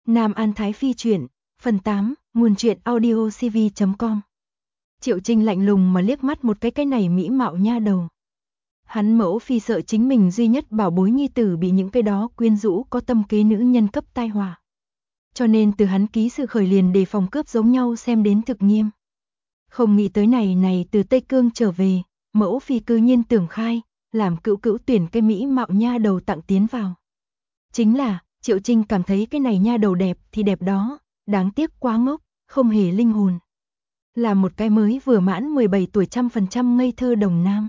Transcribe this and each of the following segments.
Nam An Thái Phi truyện, phần 8, nguồn truyện audio cv.com. Triệu Trinh lạnh lùng mà liếc mắt một cái này mỹ mạo nha đầu. Hắn Mẫu Phi sợ chính mình duy nhất bảo bối nhi tử bị những cái đó quyến rũ có tâm kế nữ nhân cấp tai họa. Cho nên từ hắn ký sự khởi liền đề phòng cướp giống nhau xem đến thực nghiêm. Không nghĩ tới này từ Tây Cương trở về, Mẫu Phi cư nhiên tưởng khai, làm cữu tuyển cái mỹ mạo nha đầu tặng tiến vào. Chính là, Triệu Trinh cảm thấy cái này nha đầu đẹp thì đẹp đó, đáng tiếc quá ngốc, không hề linh hồn. Là một cái mới vừa mãn 17 tuổi 100% ngây thơ đồng nam.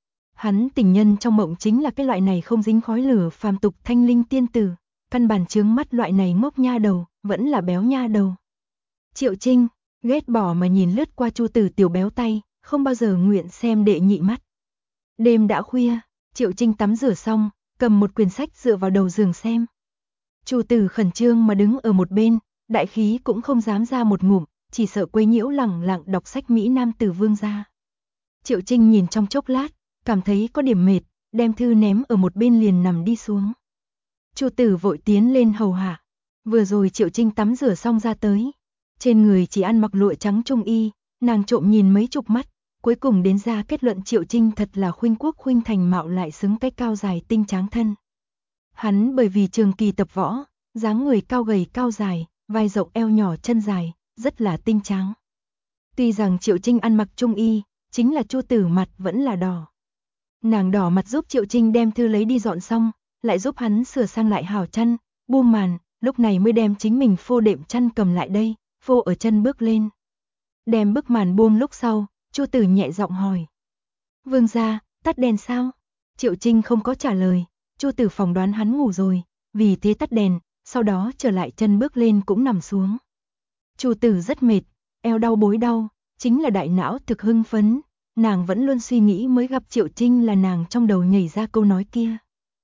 Hắn tình nhân trong mộng chính là cái loại này không dính khói lửa phàm tục thanh linh tiên tử, căn bản chướng mắt loại này ngốc nha đầu, vẫn là béo nha đầu. Triệu Trinh, ghét bỏ mà nhìn lướt qua Chu Tử tiểu béo tay, không bao giờ nguyện xem đệ nhị mắt. Đêm đã khuya, Triệu Trinh tắm rửa xong, cầm một quyển sách dựa vào đầu giường xem. Chu Tử khẩn trương mà đứng ở một bên, đại khí cũng không dám ra một ngụm, chỉ sợ quấy nhiễu lẳng lặng đọc sách Mỹ Nam Tử Vương gia. Triệu Trinh nhìn trong chốc lát, cảm thấy có điểm mệt, đem thư ném ở một bên liền nằm đi xuống. Chu Tử vội tiến lên hầu hạ. Vừa rồi Triệu Trinh tắm rửa xong ra tới, trên người chỉ ăn mặc lụa trắng trung y, nàng trộm nhìn mấy chục mắt, cuối cùng đến ra kết luận Triệu Trinh thật là khuynh quốc khuynh thành mạo lại xứng cái cao dài tinh tráng thân. Hắn bởi vì trường kỳ tập võ, dáng người cao gầy cao dài, vai rộng eo nhỏ chân dài, rất là tinh tráng. Tuy rằng Triệu Trinh ăn mặc trung y, chính là Chu Tử mặt vẫn là đỏ. Nàng đỏ mặt giúp Triệu Trinh đem thư lấy đi dọn xong, lại giúp hắn sửa sang lại hảo chăn, buông màn, lúc này mới đem chính mình phô đệm chăn cầm lại đây, phô ở chân bước lên. Đem bức màn buông lúc sau, Chu Tử nhẹ giọng hỏi. Vương gia, tắt đèn sao? Triệu Trinh không có trả lời, Chu Tử phỏng đoán hắn ngủ rồi, vì thế tắt đèn, sau đó trở lại chân bước lên cũng nằm xuống. Chu Tử rất mệt, eo đau bối đau, chính là đại não thực hưng phấn, nàng vẫn luôn suy nghĩ mới gặp Triệu Trinh là nàng trong đầu nhảy ra câu nói kia.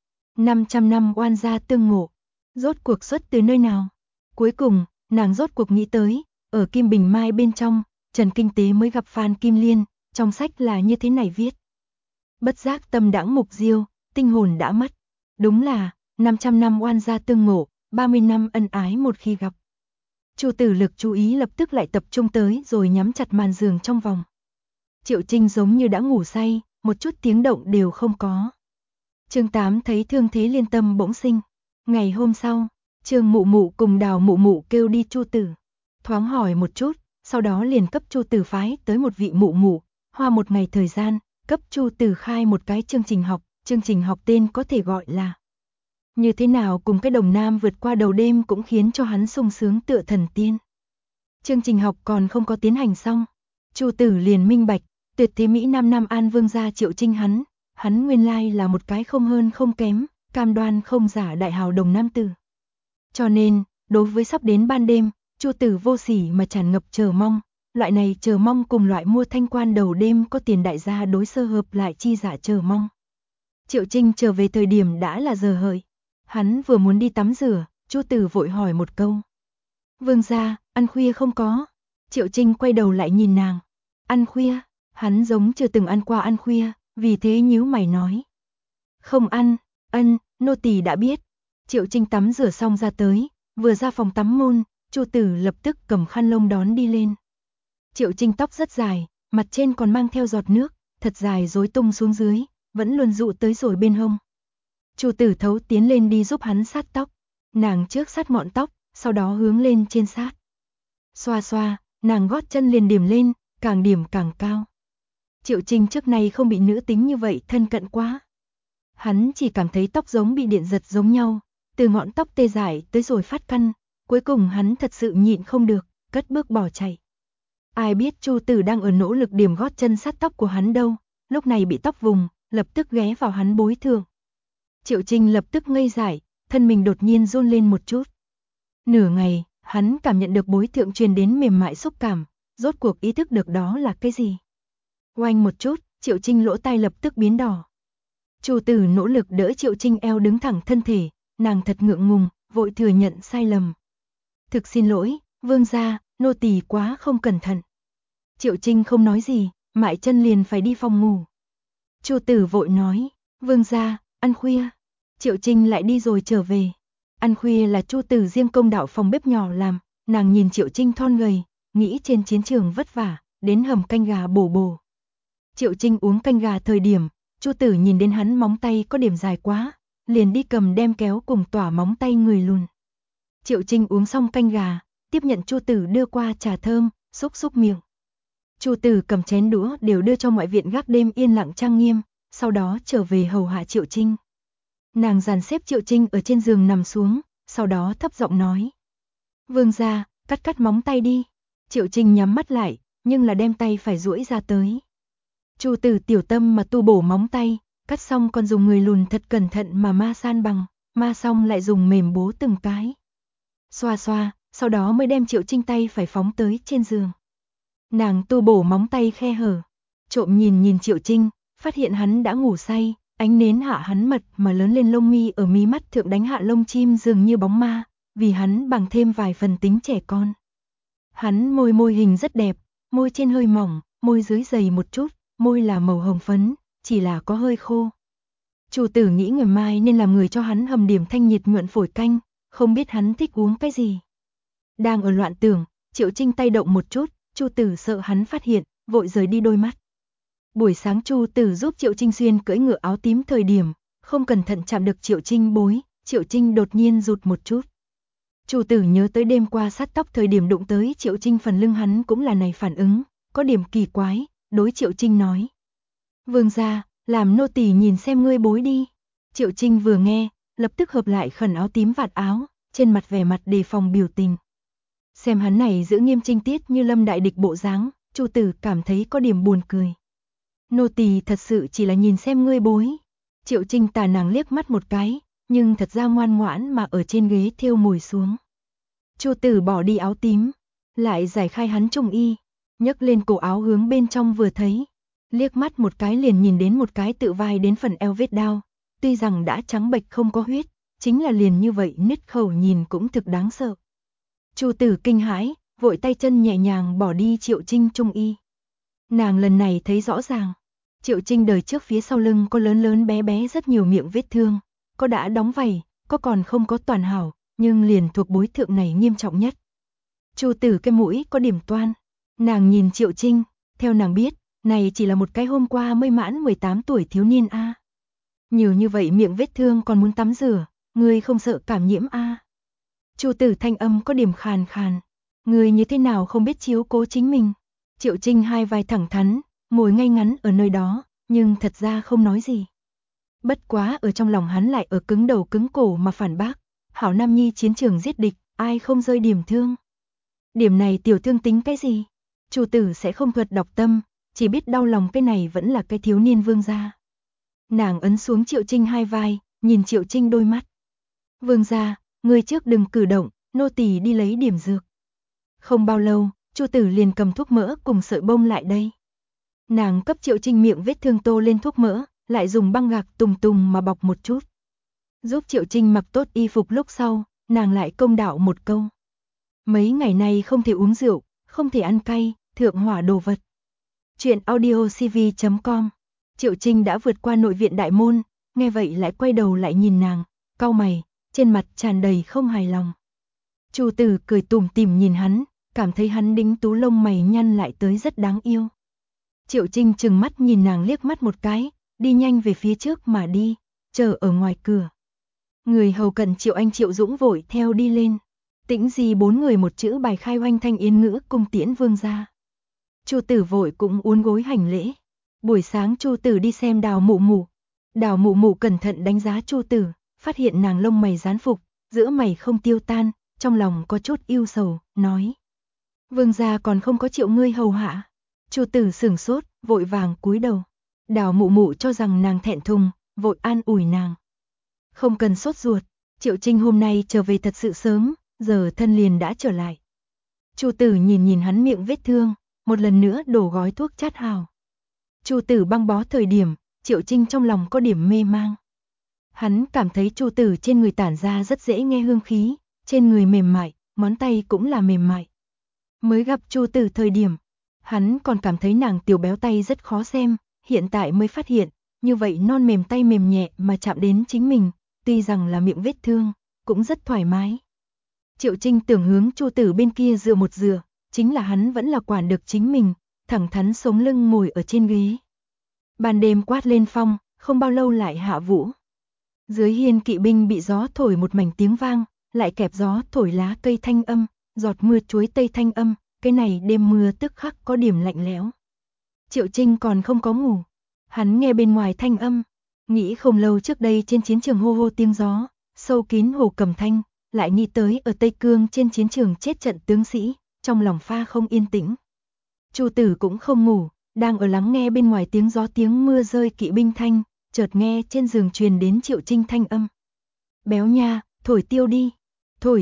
500 năm oan gia tương ngộ, rốt cuộc xuất từ nơi nào? Cuối cùng, nàng rốt cuộc nghĩ tới, ở Kim Bình Mai bên trong, Trần Kinh Tế mới gặp Phan Kim Liên, trong sách là như thế này viết. Bất giác tâm đãng mục diêu, tinh hồn đã mất. Đúng là, 500 năm oan gia tương ngộ, 30 năm ân ái một khi gặp. Chu Tử lực chú ý lập tức lại tập trung tới rồi nhắm chặt màn giường trong vòng. Triệu Trinh giống như đã ngủ say, một chút tiếng động đều không có. Chương 8 thấy thương thế liên tâm bỗng sinh. Ngày hôm sau, Trương Mụ Mụ cùng Đào Mụ Mụ kêu đi Chu Tử. Thoáng hỏi một chút, sau đó liền cấp Chu Tử phái tới một vị mụ mụ, hoa một ngày thời gian, cấp Chu Tử khai một cái chương trình học tên có thể gọi là như thế nào cùng cái đồng nam vượt qua đầu đêm cũng khiến cho hắn sung sướng tựa thần tiên. Chương trình học còn không có tiến hành xong, Chu Tử liền minh bạch, tuyệt thế Mỹ Nam Nam An Vương gia Triệu Trinh hắn nguyên lai là một cái không hơn không kém, cam đoan không giả đại hào đồng nam tử. Cho nên, đối với sắp đến ban đêm, Chu Tử vô sỉ mà tràn ngập chờ mong, loại này chờ mong cùng loại mua thanh quan đầu đêm có tiền đại gia đối sơ hợp lại chi giả chờ mong. Triệu Trinh trở về thời điểm đã là giờ hợi. Hắn vừa muốn đi tắm rửa, Chu Tử vội hỏi một câu. Vương gia, ăn khuya không có? Triệu Trinh quay đầu lại nhìn nàng. Ăn khuya? Hắn giống chưa từng ăn qua ăn khuya, vì thế nhíu mày nói. Không ăn, nô tỳ đã biết. Triệu Trinh tắm rửa xong ra tới, vừa ra phòng tắm môn, Chu Tử lập tức cầm khăn lông đón đi lên. Triệu Trinh tóc rất dài, mặt trên còn mang theo giọt nước, thật dài rối tung xuống dưới, vẫn luôn dụ tới rồi bên hông. Chu Tử thấu tiến lên đi giúp hắn sát tóc, nàng trước sát ngọn tóc, sau đó hướng lên trên sát. Xoa xoa, nàng gót chân liền điểm lên, càng điểm càng cao. Triệu Trinh trước nay không bị nữ tính như vậy thân cận quá. Hắn chỉ cảm thấy tóc giống bị điện giật giống nhau, từ ngọn tóc tê dại tới rồi phát căn, cuối cùng hắn thật sự nhịn không được, cất bước bỏ chạy. Ai biết Chu Tử đang ở nỗ lực điểm gót chân sát tóc của hắn đâu, lúc này bị tóc vùng, lập tức ghé vào hắn bối thượng. Triệu Trinh lập tức ngây dại, thân mình đột nhiên run lên một chút. Nửa ngày, hắn cảm nhận được bối thượng truyền đến mềm mại xúc cảm, rốt cuộc ý thức được đó là cái gì. Oanh một chút, Triệu Trinh lỗ tai lập tức biến đỏ. Chu Tử nỗ lực đỡ Triệu Trinh eo đứng thẳng thân thể, nàng thật ngượng ngùng, vội thừa nhận sai lầm. Thực xin lỗi, vương gia, nô tỳ quá không cẩn thận. Triệu Trinh không nói gì, mại chân liền phải đi phòng ngủ. Chu Tử vội nói, vương gia, ăn khuya. Triệu Trinh lại đi rồi trở về. Ăn khuya là Chu Tử riêng công đạo phòng bếp nhỏ làm, nàng nhìn Triệu Trinh thon gầy, nghĩ trên chiến trường vất vả, đến hầm canh gà bổ bổ. Triệu Trinh uống canh gà thời điểm, Chu Tử nhìn đến hắn móng tay có điểm dài quá, liền đi cầm đem kéo cùng tỏa móng tay người lùn. Triệu Trinh uống xong canh gà, tiếp nhận Chu Tử đưa qua trà thơm, xúc xúc miệng. Chu Tử cầm chén đũa đều đưa cho mọi viện gác đêm yên lặng trang nghiêm, sau đó trở về hầu hạ Triệu Trinh. Nàng dàn xếp Triệu Trinh ở trên giường nằm xuống, sau đó thấp giọng nói: "Vương gia, cắt móng tay đi." Triệu Trinh nhắm mắt lại, nhưng là đem tay phải duỗi ra tới. Chu Tử tiểu tâm mà tu bổ móng tay, cắt xong còn dùng người lùn thật cẩn thận mà ma san bằng, ma xong lại dùng mềm bố từng cái. Xoa xoa, sau đó mới đem Triệu Trinh tay phải phóng tới trên giường. Nàng tu bổ móng tay khe hở, trộm nhìn Triệu Trinh, phát hiện hắn đã ngủ say, ánh nến hạ hắn mật mà lớn lên lông mi ở mí mắt thượng đánh hạ lông chim dường như bóng ma, vì hắn bằng thêm vài phần tính trẻ con. Hắn môi hình rất đẹp, môi trên hơi mỏng, môi dưới dày một chút, môi là màu hồng phấn, chỉ là có hơi khô. Chu Tử nghĩ ngày mai nên làm người cho hắn hầm điểm thanh nhiệt nhuận phổi canh, không biết hắn thích uống cái gì. Đang ở loạn tưởng, Triệu Trinh tay động một chút, Chu Tử sợ hắn phát hiện, vội rời đi đôi mắt. Buổi sáng Chu Tử giúp Triệu Trinh xuyên cưỡi ngựa áo tím thời điểm, không cẩn thận chạm được Triệu Trinh bối, Triệu Trinh đột nhiên rụt một chút. Chu Tử nhớ tới đêm qua sát tóc thời điểm đụng tới Triệu Trinh phần lưng hắn cũng là này phản ứng, có điểm kỳ quái, đối Triệu Trinh nói: "Vương gia, làm nô tỳ nhìn xem ngươi bối đi." Triệu Trinh vừa nghe, lập tức hợp lại khẩn áo tím vạt áo, trên mặt vẻ mặt đề phòng biểu tình. Xem hắn này giữ nghiêm trinh tiết như lâm đại địch bộ dáng, Chu Tử cảm thấy có điểm buồn cười. "Nô tỳ thật sự chỉ là nhìn xem ngươi bối." Triệu Trinh tà nàng liếc mắt một cái, nhưng thật ra ngoan ngoãn mà ở trên ghế thêu mùi xuống. Chu Tử bỏ đi áo tím, lại giải khai hắn trung y, nhấc lên cổ áo hướng bên trong vừa thấy, liếc mắt một cái liền nhìn đến một cái tự vai đến phần eo vết đao, tuy rằng đã trắng bệch không có huyết, chính là liền như vậy nứt khẩu nhìn cũng thực đáng sợ. Chu Tử kinh hãi, vội tay chân nhẹ nhàng bỏ đi Triệu Trinh trung y. Nàng lần này thấy rõ ràng, Triệu Trinh đời trước phía sau lưng có lớn lớn bé bé rất nhiều miệng vết thương, có đã đóng vảy, có còn không có toàn hảo, nhưng liền thuộc bối thượng này nghiêm trọng nhất. Chu Tử cái mũi có điểm toan, nàng nhìn Triệu Trinh, theo nàng biết, này chỉ là một cái hôm qua mới mãn 18 tuổi thiếu niên a. Nhiều như vậy miệng vết thương còn muốn tắm rửa, ngươi không sợ cảm nhiễm a? Chu Tử thanh âm có điểm khàn khàn, ngươi như thế nào không biết chiếu cố chính mình? Triệu Trinh hai vai thẳng thắn, ngồi ngay ngắn ở nơi đó, nhưng thật ra không nói gì. Bất quá ở trong lòng hắn lại ở cứng đầu cứng cổ mà phản bác, hảo nam nhi chiến trường giết địch, ai không rơi điểm thương. Điểm này tiểu thương tính cái gì? Chu Tử sẽ không thuật đọc tâm, chỉ biết đau lòng cái này vẫn là cái thiếu niên vương gia. Nàng ấn xuống Triệu Trinh hai vai, nhìn Triệu Trinh đôi mắt. Vương gia, người trước đừng cử động, nô tỳ đi lấy điểm dược. Không bao lâu, Chu Tử liền cầm thuốc mỡ cùng sợi bông lại đây. Nàng cấp Triệu Trinh miệng vết thương tô lên thuốc mỡ, lại dùng băng gạc tùng mà bọc một chút. Giúp Triệu Trinh mặc tốt y phục lúc sau, nàng lại công đạo một câu. Mấy ngày nay không thể uống rượu, không thể ăn cay, thượng hỏa đồ vật. Chuyện audiocv.com. Triệu Trinh đã vượt qua nội viện đại môn, nghe vậy lại quay đầu lại nhìn nàng, cau mày, trên mặt tràn đầy không hài lòng. Chu Tử cười tủm tỉm nhìn hắn, cảm thấy hắn đính tú lông mày nhăn lại tới rất đáng yêu. Triệu Trinh trừng mắt nhìn nàng liếc mắt một cái, đi nhanh về phía trước mà đi, chờ ở ngoài cửa. Người hầu cận Triệu Anh Triệu Dũng vội theo đi lên. Tĩnh gì bốn người một chữ bài khai oanh thanh yên ngữ cung tiễn vương gia. Chu Tử vội cũng uốn gối hành lễ. Buổi sáng Chu Tử đi xem Đào Mụ Mụ. Đào Mụ Mụ cẩn thận đánh giá Chu Tử, phát hiện nàng lông mày dán phục, giữa mày không tiêu tan, trong lòng có chút ưu sầu, nói: "Vương gia còn không có Triệu ngươi hầu hạ." Chu Tử sửng sốt, vội vàng cúi đầu. Đào Mụ Mụ cho rằng nàng thẹn thùng, vội an ủi nàng: "Không cần sốt ruột, Triệu Trinh hôm nay trở về thật sự sớm, giờ thân liền đã trở lại." Chu Tử nhìn hắn miệng vết thương, một lần nữa đổ gói thuốc chát hào. Chu Tử băng bó thời điểm, Triệu Trinh trong lòng có điểm mê mang. Hắn cảm thấy Chu Tử trên người tản ra rất dễ nghe hương khí, trên người mềm mại, ngón tay cũng là mềm mại. Mới gặp Chu Tử thời điểm, hắn còn cảm thấy nàng tiểu béo tay rất khó xem, hiện tại mới phát hiện, như vậy non mềm tay mềm nhẹ mà chạm đến chính mình, tuy rằng là miệng vết thương, cũng rất thoải mái. Triệu Trinh tưởng hướng Chu Tử bên kia dựa một dựa, chính là hắn vẫn là quản được chính mình, thẳng thắn sống lưng ngồi ở trên ghế. Ban đêm quát lên phong, không bao lâu lại hạ vũ. Dưới hiên kỵ binh bị gió thổi một mảnh tiếng vang, lại kẹp gió thổi lá cây thanh âm, giọt mưa chuối tây thanh âm, cái này đêm mưa tức khắc có điểm lạnh lẽo. Triệu Trinh còn không có ngủ, hắn nghe bên ngoài thanh âm, nghĩ không lâu trước đây trên chiến trường hô hô tiếng gió, sâu kín Hồ Cầm Thanh, lại nghĩ tới ở Tây Cương trên chiến trường chết trận tướng sĩ, trong lòng pha không yên tĩnh. Chu Tử cũng không ngủ, đang ở lắng nghe bên ngoài tiếng gió tiếng mưa rơi kỵ binh thanh, chợt nghe trên giường truyền đến Triệu Trinh thanh âm. Béo nha, thổi tiêu đi, thổi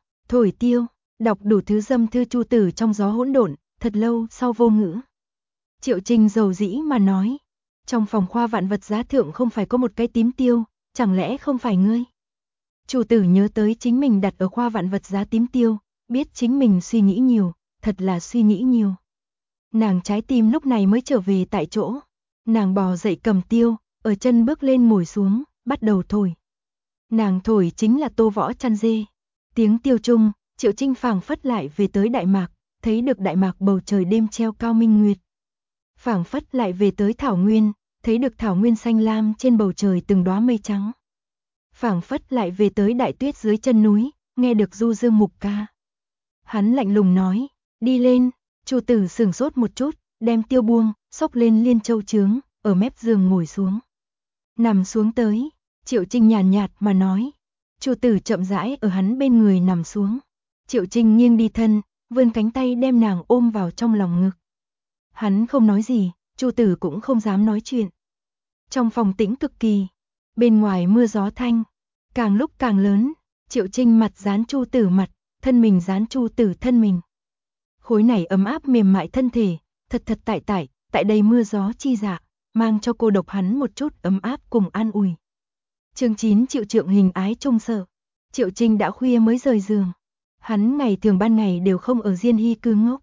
tiêu, đọc đủ thứ dâm thư Chu Tử trong gió hỗn độn, thật lâu sau vô ngữ. Triệu Trinh dầu dĩ mà nói, trong phòng khoa vạn vật giá thượng không phải có một cái tím tiêu, chẳng lẽ không phải ngươi? Chu Tử nhớ tới chính mình đặt ở khoa vạn vật giá tím tiêu, biết chính mình suy nghĩ nhiều, thật là suy nghĩ nhiều. Nàng trái tim lúc này mới trở về tại chỗ, nàng bò dậy cầm tiêu, ở chân bước lên ngồi xuống, bắt đầu thổi. Nàng thổi chính là Tô Võ chăn dê. Tiếng tiêu trung, Triệu Trinh phảng phất lại về tới Đại Mạc, thấy được Đại Mạc bầu trời đêm treo cao minh nguyệt. Phảng phất lại về tới Thảo Nguyên, thấy được Thảo Nguyên xanh lam trên bầu trời từng đóa mây trắng. Phảng phất lại về tới đại tuyết dưới chân núi, nghe được du dương mục ca. Hắn lạnh lùng nói, đi lên. Chu Tử sửng sốt một chút, đem tiêu buông, xốc lên liên châu trướng, ở mép giường ngồi xuống. Nằm xuống tới, Triệu Trinh nhàn nhạt mà nói. Chu Tử chậm rãi ở hắn bên người nằm xuống. Triệu Trinh nghiêng đi thân, vươn cánh tay đem nàng ôm vào trong lòng ngực. Hắn không nói gì, Chu Tử cũng không dám nói chuyện. Trong phòng tĩnh cực kỳ, bên ngoài mưa gió thanh, càng lúc càng lớn, Triệu Trinh mặt dán Chu Tử mặt, thân mình dán Chu Tử thân mình. Khối này ấm áp mềm mại thân thể, thật thật tại đây mưa gió chi dạ, mang cho cô độc hắn một chút ấm áp cùng an ủi. Chương 9 Triệu Trượng hình ái trung sợ. Triệu Trinh đã khuya mới rời giường. Hắn ngày thường ban ngày đều không ở Diên Hy cư ngốc.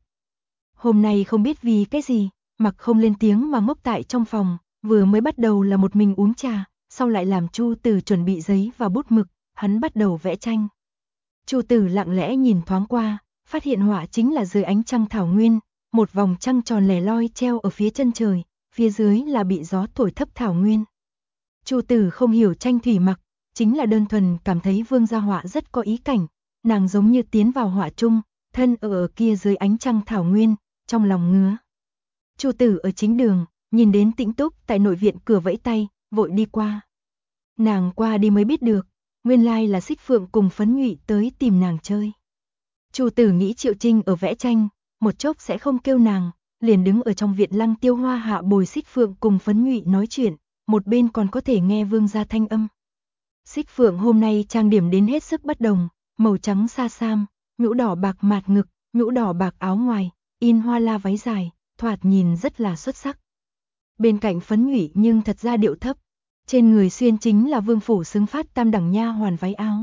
Hôm nay không biết vì cái gì, mặc không lên tiếng mà ngốc tại trong phòng, vừa mới bắt đầu là một mình uống trà, sau lại làm Chu Tử chuẩn bị giấy và bút mực, hắn bắt đầu vẽ tranh. Chu Tử lặng lẽ nhìn thoáng qua, phát hiện họa chính là dưới ánh trăng thảo nguyên, một vòng trăng tròn lẻ loi treo ở phía chân trời, phía dưới là bị gió thổi thấp thảo nguyên. Chu Tử không hiểu tranh thủy mặc, chính là đơn thuần cảm thấy Vương gia họa rất có ý cảnh, nàng giống như tiến vào họa chung, thân ở kia dưới ánh trăng thảo nguyên, trong lòng ngứa. Chu Tử ở chính đường, nhìn đến Tĩnh Túc tại nội viện cửa vẫy tay, vội đi qua. Nàng qua đi mới biết được, nguyên lai là Xích Phượng cùng Phấn Nhụy tới tìm nàng chơi. Chu Tử nghĩ Triệu Trinh ở vẽ tranh, một chốc sẽ không kêu nàng, liền đứng ở trong viện Lăng Tiêu Hoa hạ bồi Xích Phượng cùng Phấn Nhụy nói chuyện, một bên còn có thể nghe Vương gia thanh âm. Xích Phượng hôm nay trang điểm đến hết sức bất đồng, màu trắng sa sam, nhũ đỏ bạc mạt ngực, nhũ đỏ bạc áo ngoài, in hoa la váy dài, thoạt nhìn rất là xuất sắc. Bên cạnh Phấn Nhụy nhưng thật ra điệu thấp, trên người xuyên chính là vương phủ xứng phát tam đẳng nha hoàn váy áo.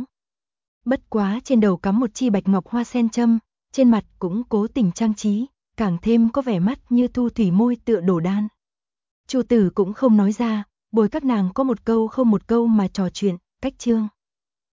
Bất quá trên đầu cắm một chi bạch ngọc hoa sen châm, trên mặt cũng cố tình trang trí, càng thêm có vẻ mắt như thu thủy môi tựa đổ đan. Chu Tử cũng không nói ra, bồi các nàng có một câu không một câu mà trò chuyện, cách chương.